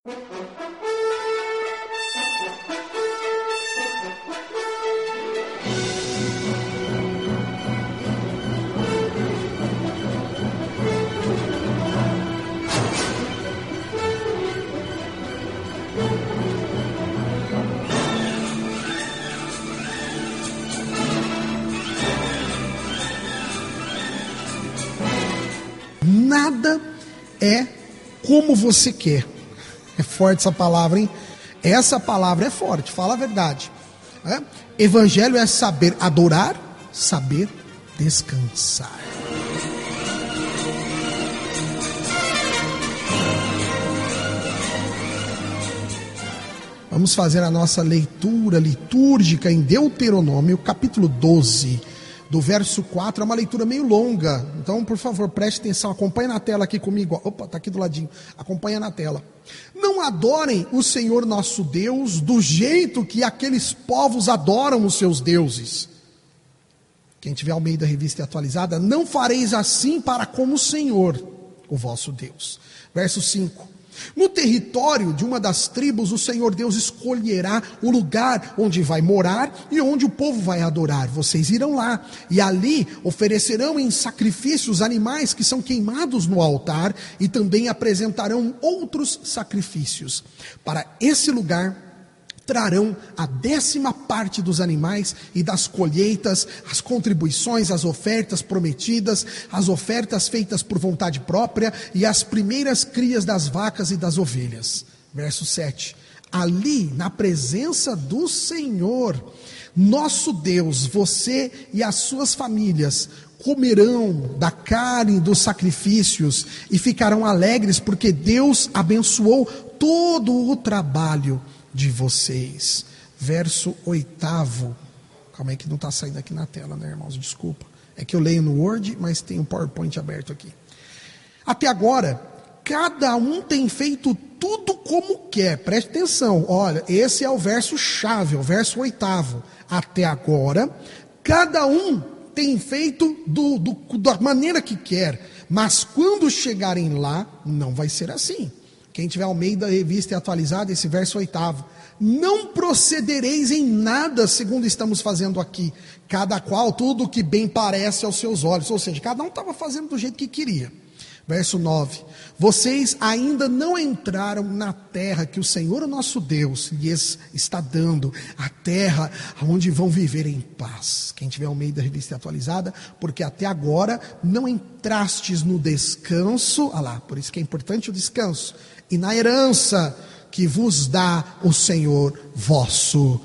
Nada é como você quer. É forte essa palavra, hein? Essa palavra é forte, fala a verdade. Evangelho é saber adorar, saber descansar. Vamos fazer a nossa leitura litúrgica em Deuteronômio, capítulo 12. Do verso 4, é uma leitura meio longa, então por favor preste atenção, acompanhe na tela aqui comigo, opa, está aqui do ladinho, acompanha na tela. Não adorem o Senhor nosso Deus do jeito que aqueles povos adoram os seus deuses. Quem tiver Almeida Revista Atualizada, não fareis assim para com o Senhor, o vosso Deus. Verso 5. No território de uma das tribos, o Senhor Deus escolherá o lugar onde vai morar e onde o povo vai adorar. Vocês irão lá e ali oferecerão em sacrifícios animais que são queimados no altar e também apresentarão outros sacrifícios. Para esse lugar trarão a 10ª dos animais e das colheitas, as contribuições, as ofertas prometidas, as ofertas feitas por vontade própria e as primeiras crias das vacas e das ovelhas. Verso 7. Ali, na presença do Senhor, nosso Deus, você e as suas famílias comerão da carne dos sacrifícios e ficarão alegres porque Deus abençoou todo o trabalho de vocês. Verso 8. Calma aí que não está saindo aqui na tela, né, irmãos? Desculpa. É que eu leio no Word, mas tem o PowerPoint aberto aqui. Até agora, cada um tem feito tudo como quer. Preste atenção. Olha, esse é o verso chave, o verso 8. Até agora, cada um tem feito da maneira que quer. Mas quando chegarem lá, não vai ser assim. Quem tiver Almeida Revista Atualizada, esse verso 8. Não procedereis em nada segundo estamos fazendo aqui. Cada qual tudo o que bem parece aos seus olhos. Ou seja, cada um estava fazendo do jeito que queria. Verso 9. Vocês ainda não entraram na terra que o Senhor, o nosso Deus, lhes está dando. A terra onde vão viver em paz. Quem tiver Almeida Revista Atualizada, porque até agora não entrastes no descanso. Olha lá, por isso que é importante o descanso. E na herança que vos dá o Senhor vosso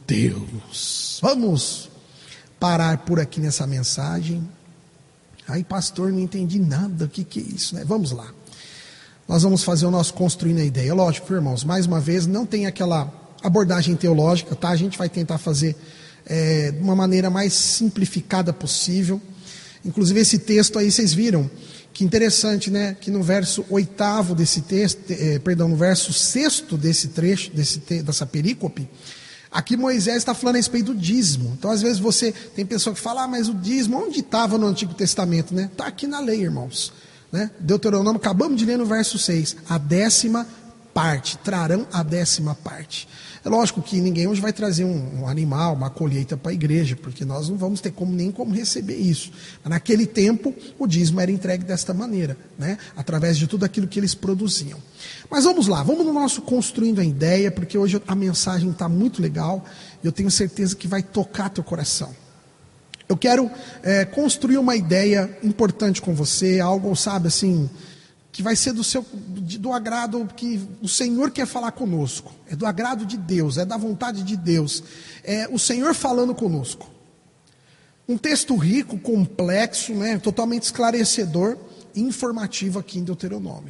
Deus. Vamos parar por aqui nessa mensagem. Ai, pastor, não entendi nada, o que é isso, né? Vamos lá. Nós vamos fazer o nosso Construindo a Ideia. Lógico, irmãos, mais uma vez, não tem aquela abordagem teológica, tá? A gente vai tentar fazer de uma maneira mais simplificada possível. Inclusive esse texto aí, vocês viram, que interessante, né? Que no verso 8 desse texto, no verso 6 desse trecho, dessa perícope, aqui Moisés está falando a respeito do dízimo. Então às vezes tem pessoa que fala, mas o dízimo, onde estava no Antigo Testamento, né? Está aqui na lei, irmãos, né? Deuteronômio, acabamos de ler no verso 6, a 10ª parte, trarão a 10ª parte. É lógico que ninguém hoje vai trazer um animal, uma colheita para a igreja, porque nós não vamos ter nem como receber isso. Mas naquele tempo, o dízimo era entregue desta maneira, né? Através de tudo aquilo que eles produziam. Mas vamos lá, vamos no nosso Construindo a Ideia, porque hoje a mensagem está muito legal, e eu tenho certeza que vai tocar teu coração. Eu quero construir uma ideia importante com você, algo, sabe, assim, que vai ser do agrado que o Senhor quer falar conosco. É do agrado de Deus, é da vontade de Deus. É o Senhor falando conosco. Um texto rico, complexo, né, totalmente esclarecedor e informativo aqui em Deuteronômio.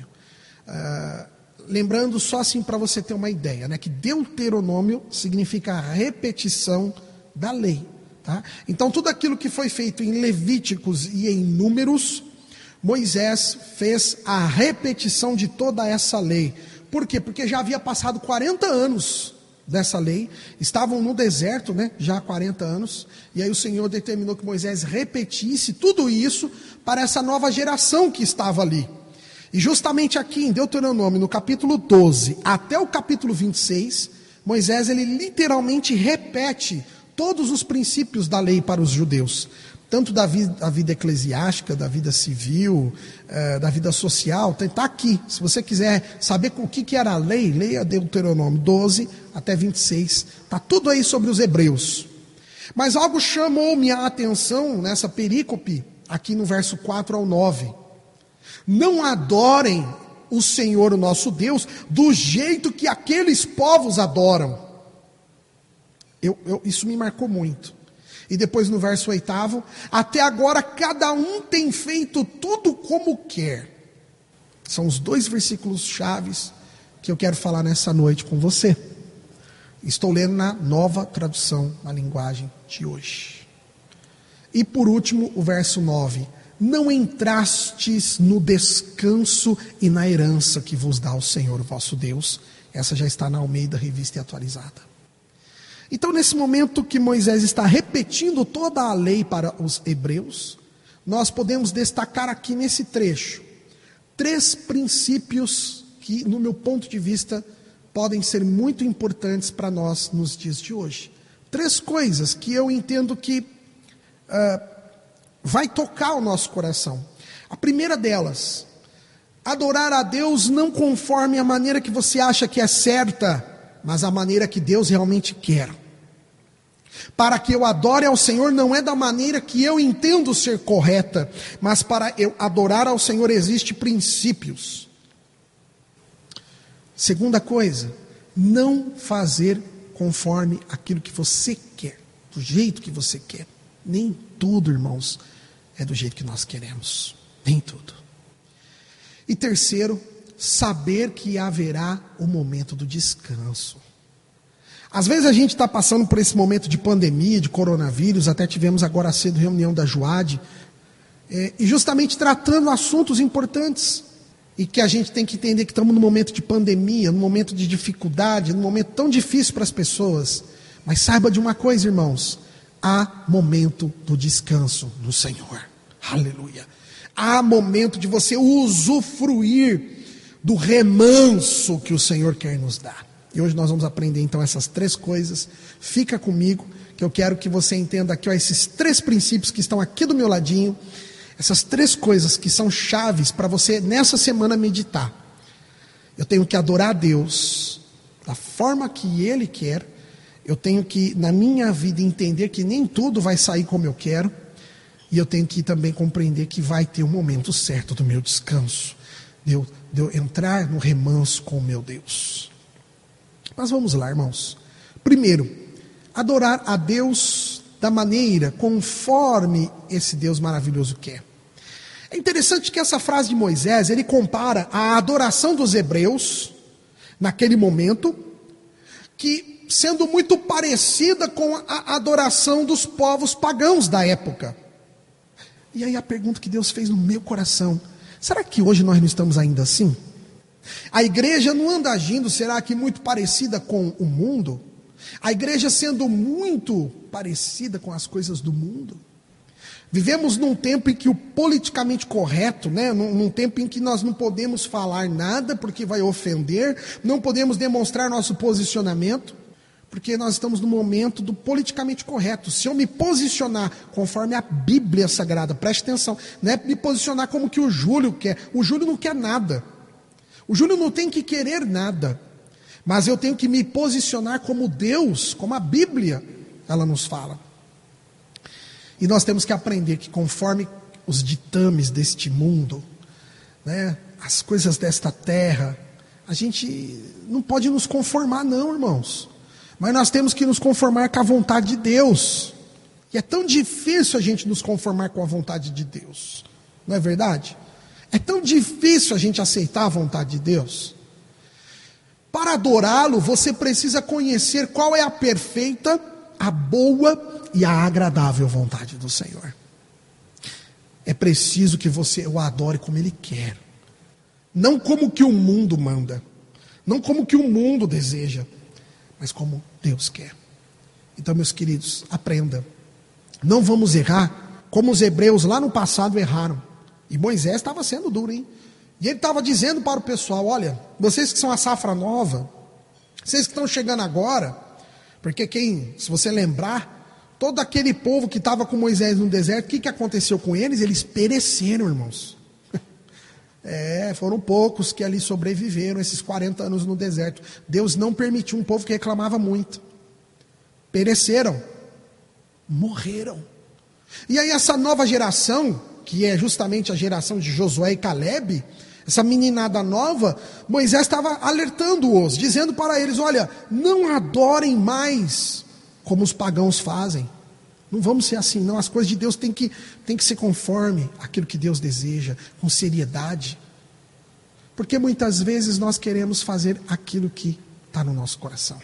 Lembrando só assim para você ter uma ideia, né, que Deuteronômio significa repetição da lei. Tá? Então tudo aquilo que foi feito em Levíticos e em Números, Moisés fez a repetição de toda essa lei. Por quê? Porque já havia passado 40 anos dessa lei, estavam no deserto, né, já há 40 anos, e aí o Senhor determinou que Moisés repetisse tudo isso para essa nova geração que estava ali. E justamente aqui em Deuteronômio, no capítulo 12 até o capítulo 26, Moisés ele literalmente repete todos os princípios da lei para os judeus, tanto da vida eclesiástica, da vida civil, da vida social. Está aqui. Se você quiser saber o que era a lei, leia Deuteronômio 12 até 26. Está tudo aí sobre os hebreus. Mas algo chamou minha atenção nessa perícope, aqui no verso 4 ao 9. Não adorem o Senhor, o nosso Deus, do jeito que aqueles povos adoram. Isso me marcou muito. E depois no verso 8, até agora cada um tem feito tudo como quer. São os 2 versículos chaves que eu quero falar nessa noite com você. Estou lendo na Nova Tradução, na linguagem de hoje. E por último, o verso 9. Não entrastes no descanso e na herança que vos dá o Senhor, vosso Deus. Essa já está na Almeida, Revista e Atualizada. Então, nesse momento que Moisés está repetindo toda a lei para os hebreus, nós podemos destacar aqui nesse trecho 3 princípios que, no meu ponto de vista, podem ser muito importantes para nós nos dias de hoje. 3 coisas que eu entendo que vai tocar o nosso coração. A primeira delas, adorar a Deus não conforme a maneira que você acha que é certa, mas a maneira que Deus realmente quer. Para que eu adore ao Senhor não é da maneira que eu entendo ser correta, mas para eu adorar ao Senhor existem princípios. Segunda coisa, não fazer conforme aquilo que você quer, do jeito que você quer. Nem tudo, irmãos, é do jeito que nós queremos. Nem tudo. E terceiro, saber que haverá o momento do descanso. Às vezes a gente está passando por esse momento de pandemia, de coronavírus, até tivemos agora cedo reunião da JUAD, e justamente tratando assuntos importantes, e que a gente tem que entender que estamos num momento de pandemia, num momento de dificuldade, num momento tão difícil para as pessoas. Mas saiba de uma coisa, irmãos, há momento do descanso no Senhor. Aleluia. Há momento de você usufruir do remanso que o Senhor quer nos dar. E hoje nós vamos aprender então essas 3 coisas. Fica comigo, que eu quero que você entenda aqui, esses 3 princípios que estão aqui do meu ladinho. Essas 3 coisas que são chaves para você nessa semana meditar. Eu tenho que adorar a Deus da forma que Ele quer. Eu tenho que, na minha vida, entender que nem tudo vai sair como eu quero. E eu tenho que também compreender que vai ter um momento certo do meu descanso. De eu entrar no remanso com o meu Deus. Mas vamos lá, irmãos. Primeiro, adorar a Deus da maneira conforme esse Deus maravilhoso quer. É interessante que essa frase de Moisés, ele compara a adoração dos hebreus, naquele momento, que sendo muito parecida com a adoração dos povos pagãos da época. E aí a pergunta que Deus fez no meu coração, será que hoje nós não estamos ainda assim? A igreja não anda agindo, será que muito parecida com o mundo? A igreja sendo muito parecida com as coisas do mundo? Vivemos num tempo em que o politicamente correto, num tempo em que nós não podemos falar nada porque vai ofender, não podemos demonstrar nosso posicionamento, porque nós estamos no momento do politicamente correto. Se eu me posicionar conforme a Bíblia Sagrada, preste atenção, não é me posicionar como que o Júlio quer. O Júlio não quer nada. O Júlio não tem que querer nada, mas eu tenho que me posicionar como Deus, como a Bíblia, ela nos fala. E nós temos que aprender que conforme os ditames deste mundo, as coisas desta terra, a gente não pode nos conformar não, irmãos. Mas nós temos que nos conformar com a vontade de Deus. E é tão difícil a gente nos conformar com a vontade de Deus, não é verdade? É tão difícil a gente aceitar a vontade de Deus. Para adorá-lo, você precisa conhecer qual é a perfeita, a boa e a agradável vontade do Senhor. É preciso que você o adore como Ele quer. Não como que o mundo manda. Não como que o mundo deseja. Mas como Deus quer. Então, meus queridos, aprenda. Não vamos errar como os hebreus lá no passado erraram. E Moisés estava sendo duro, hein? E ele estava dizendo para o pessoal: olha, vocês que são a safra nova, vocês que estão chegando agora, porque se você lembrar, todo aquele povo que estava com Moisés no deserto, o que aconteceu com eles? Eles pereceram, irmãos. Foram poucos que ali sobreviveram esses 40 anos no deserto. Deus não permitiu, um povo que reclamava muito. Pereceram, morreram. E aí essa nova geração, que é justamente a geração de Josué e Calebe, essa meninada nova, Moisés estava alertando-os, dizendo para eles: olha, não adorem mais como os pagãos fazem. Não vamos ser assim, não. As coisas de Deus têm que ser conforme aquilo que Deus deseja, com seriedade. Porque muitas vezes nós queremos fazer aquilo que está no nosso coração.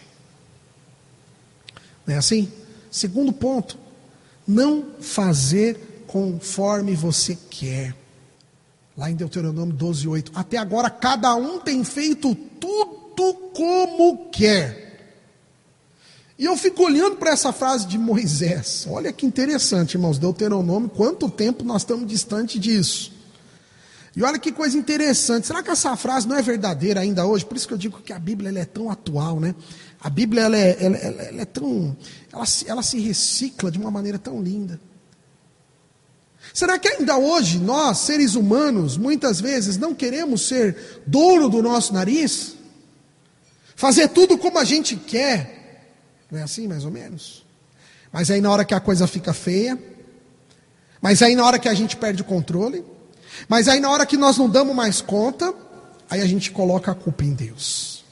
Não é assim? Segundo ponto, não fazer conforme você quer. Lá em Deuteronômio 12:8, até agora cada um tem feito tudo como quer. E eu fico olhando para essa frase de Moisés. Olha que interessante, irmãos, Deuteronômio, quanto tempo nós estamos distante disso. E olha que coisa interessante, será que essa frase não é verdadeira ainda hoje? Por isso que eu digo que a Bíblia ela é tão atual, né? A Bíblia ela é tão, ela se recicla de uma maneira tão linda. Será que ainda hoje nós, seres humanos, muitas vezes não queremos ser dono do nosso nariz? Fazer tudo como a gente quer? Não é assim, mais ou menos? Mas aí na hora que a coisa fica feia, mas aí na hora que a gente perde o controle, mas aí na hora que nós não damos mais conta, aí a gente coloca a culpa em Deus.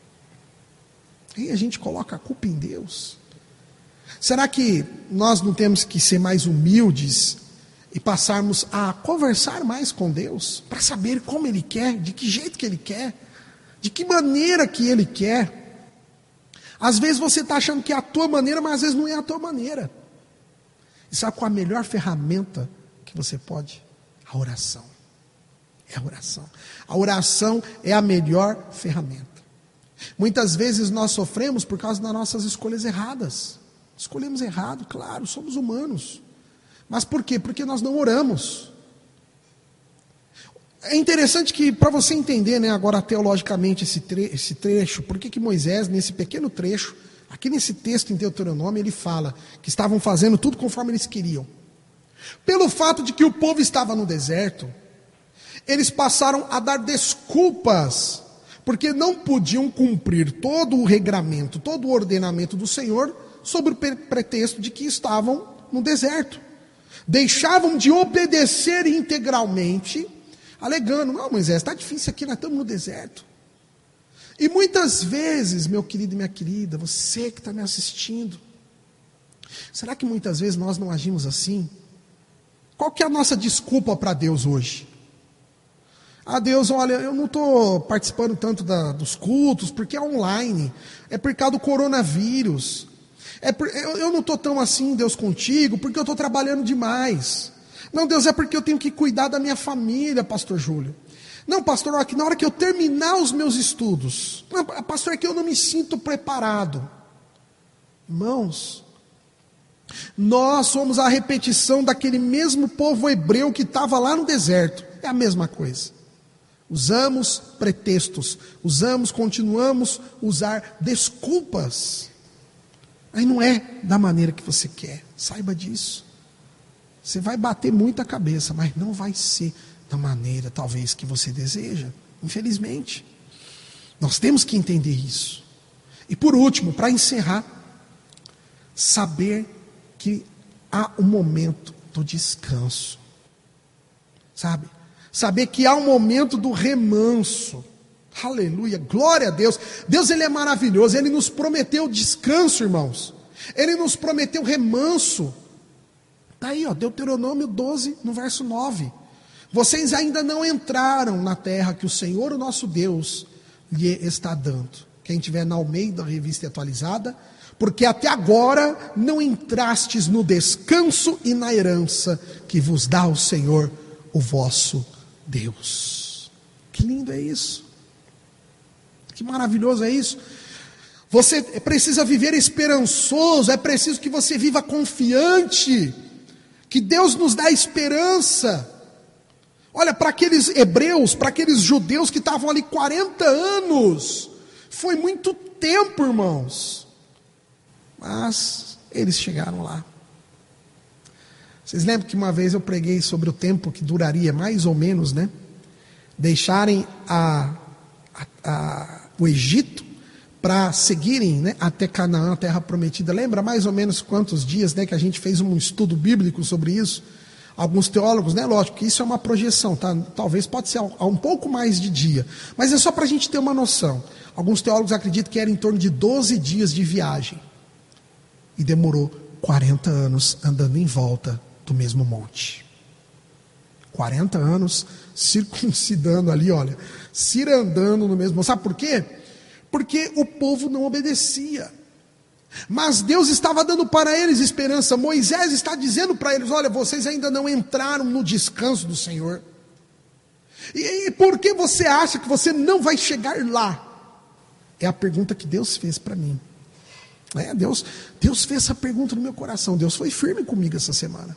Aí a gente coloca a culpa em Deus. Será que nós não temos que ser mais humildes e passarmos a conversar mais com Deus, para saber como Ele quer, de que jeito que Ele quer, de que maneira que Ele quer? Às vezes você está achando que é a tua maneira, mas às vezes não é a tua maneira. E sabe qual a melhor ferramenta que você pode? A oração. É a oração. A oração é a melhor ferramenta. Muitas vezes nós sofremos por causa das nossas escolhas erradas. Escolhemos errado, claro, somos humanos. Mas por quê? Porque nós não oramos. É interessante que, para você entender, né, agora teologicamente esse trecho, por que Moisés, nesse pequeno trecho, aqui nesse texto em Deuteronômio, ele fala que estavam fazendo tudo conforme eles queriam. Pelo fato de que o povo estava no deserto, eles passaram a dar desculpas, porque não podiam cumprir todo o regramento, todo o ordenamento do Senhor, sob o pretexto de que estavam no deserto. Deixavam de obedecer integralmente, alegando: não, Moisés, está difícil aqui, nós estamos no deserto. E muitas vezes, meu querido e minha querida, você que está me assistindo, será que muitas vezes nós não agimos assim? Qual que é a nossa desculpa para Deus hoje? Ah, Deus, olha, eu não estou participando tanto dos cultos, porque é online, é por causa do coronavírus. Eu não estou tão assim, Deus, contigo, porque eu estou trabalhando demais. Não, Deus, é porque eu tenho que cuidar da minha família, pastor Júlio. Não, pastor, na hora que eu terminar os meus estudos. Não, pastor, é que eu não me sinto preparado. Irmãos, nós somos a repetição daquele mesmo povo hebreu que estava lá no deserto. É a mesma coisa. Usamos pretextos, continuamos a usar desculpas. Aí não é da maneira que você quer, saiba disso. Você vai bater muita cabeça, mas não vai ser da maneira talvez que você deseja, infelizmente. Nós temos que entender isso. E por último, para encerrar, saber que há um momento do descanso. Sabe? Saber que há um momento do remanso. Aleluia, glória a Deus. Deus, Ele é maravilhoso. Ele nos prometeu descanso, irmãos. Ele nos prometeu remanso. Está aí, ó, Deuteronômio 12, no verso 9. Vocês ainda não entraram na terra que o Senhor, o nosso Deus, lhe está dando. Quem tiver na Almeida, revista atualizada. Porque até agora não entrastes no descanso e na herança que vos dá o Senhor, o vosso Deus. Que lindo é isso. Que maravilhoso é isso. Você precisa viver esperançoso, é preciso que você viva confiante, que Deus nos dá esperança. Olha, para aqueles hebreus, para aqueles judeus que estavam ali 40 anos, foi muito tempo, irmãos. Mas eles chegaram lá. Vocês lembram que uma vez eu preguei sobre o tempo que duraria, mais ou menos, né? Deixarem o Egito para seguirem, né, até Canaã, a terra prometida. Lembra mais ou menos quantos dias, né, que a gente fez um estudo bíblico sobre isso? Alguns teólogos, né, lógico que isso é uma projeção, tá? Talvez pode ser um pouco mais de dia, mas é só para a gente ter uma noção. Alguns teólogos acreditam que era em torno de 12 dias de viagem. E demorou 40 anos andando em volta do mesmo monte. 40 anos circuncidando ali, olha, cirandando no mesmo monte. Sabe por quê? Porque o povo não obedecia. Mas Deus estava dando para eles esperança. Moisés está dizendo para eles: olha, vocês ainda não entraram no descanso do Senhor. E por que você acha que você não vai chegar lá? É a pergunta que Deus fez para mim. Deus fez essa pergunta no meu coração. Deus foi firme comigo essa semana.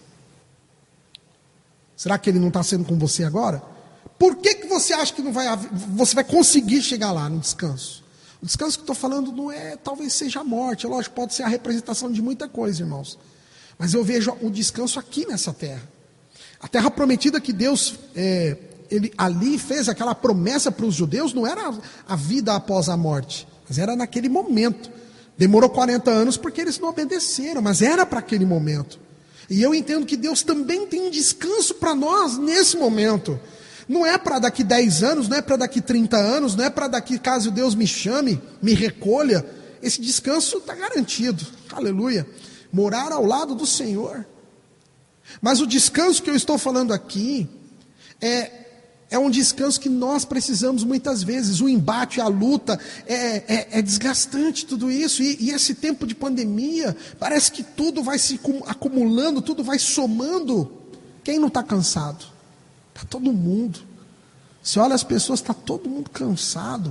Será que Ele não está sendo com você agora? Por que você acha que você vai conseguir chegar lá no descanso? O descanso que eu estou falando não é, talvez seja a morte. Lógico, pode ser a representação de muita coisa, irmãos. Mas eu vejo o descanso aqui nessa terra. A terra prometida que Deus, Ele ali fez aquela promessa para os judeus, não era a vida após a morte, mas era naquele momento. Demorou 40 anos porque eles não obedeceram, mas era para aquele momento. E eu entendo que Deus também tem um descanso para nós nesse momento. Não é para daqui 10 anos, não é para daqui 30 anos, não é para daqui, caso Deus me chame, me recolha. Esse descanso está garantido, aleluia. Morar ao lado do Senhor. Mas o descanso que eu estou falando aqui é um descanso que nós precisamos muitas vezes. O embate, a luta, é desgastante tudo isso. E esse tempo de pandemia, parece que tudo vai se acumulando, tudo vai somando. Quem não está cansado? Está todo mundo. Você olha as pessoas, está todo mundo cansado.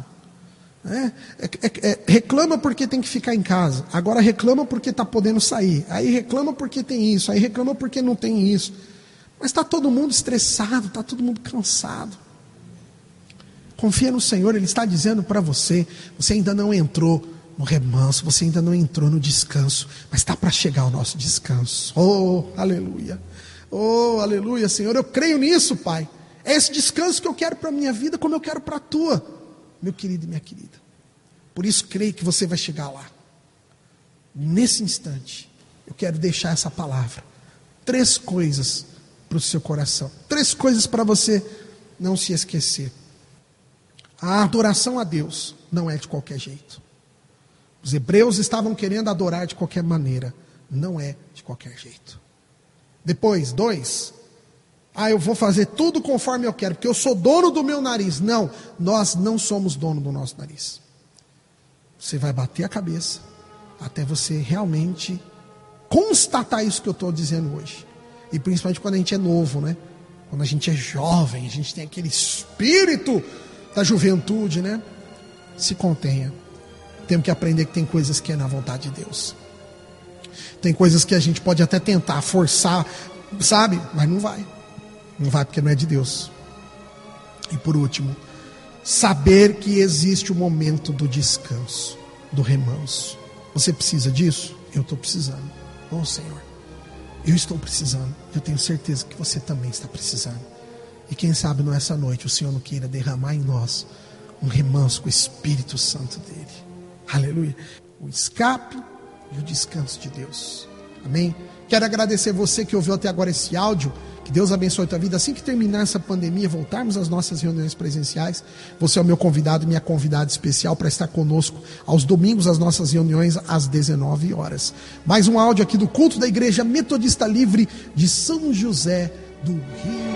Reclama porque tem que ficar em casa. Agora reclama porque está podendo sair. Aí reclama porque tem isso. Aí reclama porque não tem isso. Mas está todo mundo estressado, está todo mundo cansado. Confia no Senhor, Ele está dizendo para você: você ainda não entrou no remanso, você ainda não entrou no descanso, mas está para chegar o nosso descanso. Oh, aleluia. Oh, aleluia, Senhor, eu creio nisso, Pai. É esse descanso que eu quero para a minha vida, como eu quero para a tua, meu querido e minha querida. Por isso, creio que você vai chegar lá. Nesse instante, eu quero deixar essa palavra. 3 coisas para o seu coração. 3 coisas para você não se esquecer. A adoração a Deus não é de qualquer jeito. Os hebreus estavam querendo adorar de qualquer maneira. Não é de qualquer jeito. Depois, 2, eu vou fazer tudo conforme eu quero, porque eu sou dono do meu nariz. Não, nós não somos dono do nosso nariz. Você vai bater a cabeça até você realmente constatar isso que eu estou dizendo hoje. E principalmente quando a gente é novo, né? Quando a gente é jovem, a gente tem aquele espírito da juventude, né? Se contenha. Temos que aprender que tem coisas que é na vontade de Deus. Tem coisas que a gente pode até tentar forçar, sabe? Mas não vai. Não vai porque não é de Deus. E por último, saber que existe o momento do descanso, do remanso. Você precisa disso? Eu estou precisando. Oh, Senhor, eu estou precisando. Eu tenho certeza que você também está precisando. E quem sabe nessa noite o Senhor não queira derramar em nós um remanso com o Espírito Santo dele. Aleluia. O escape e o descanso de Deus. Amém? Quero agradecer você que ouviu até agora esse áudio. Que Deus abençoe a tua vida. Assim que terminar essa pandemia, voltarmos às nossas reuniões presenciais, você é o meu convidado, minha convidada especial para estar conosco aos domingos, as nossas reuniões às 19 horas. Mais um áudio aqui do culto da Igreja Metodista Livre de São José do Rio.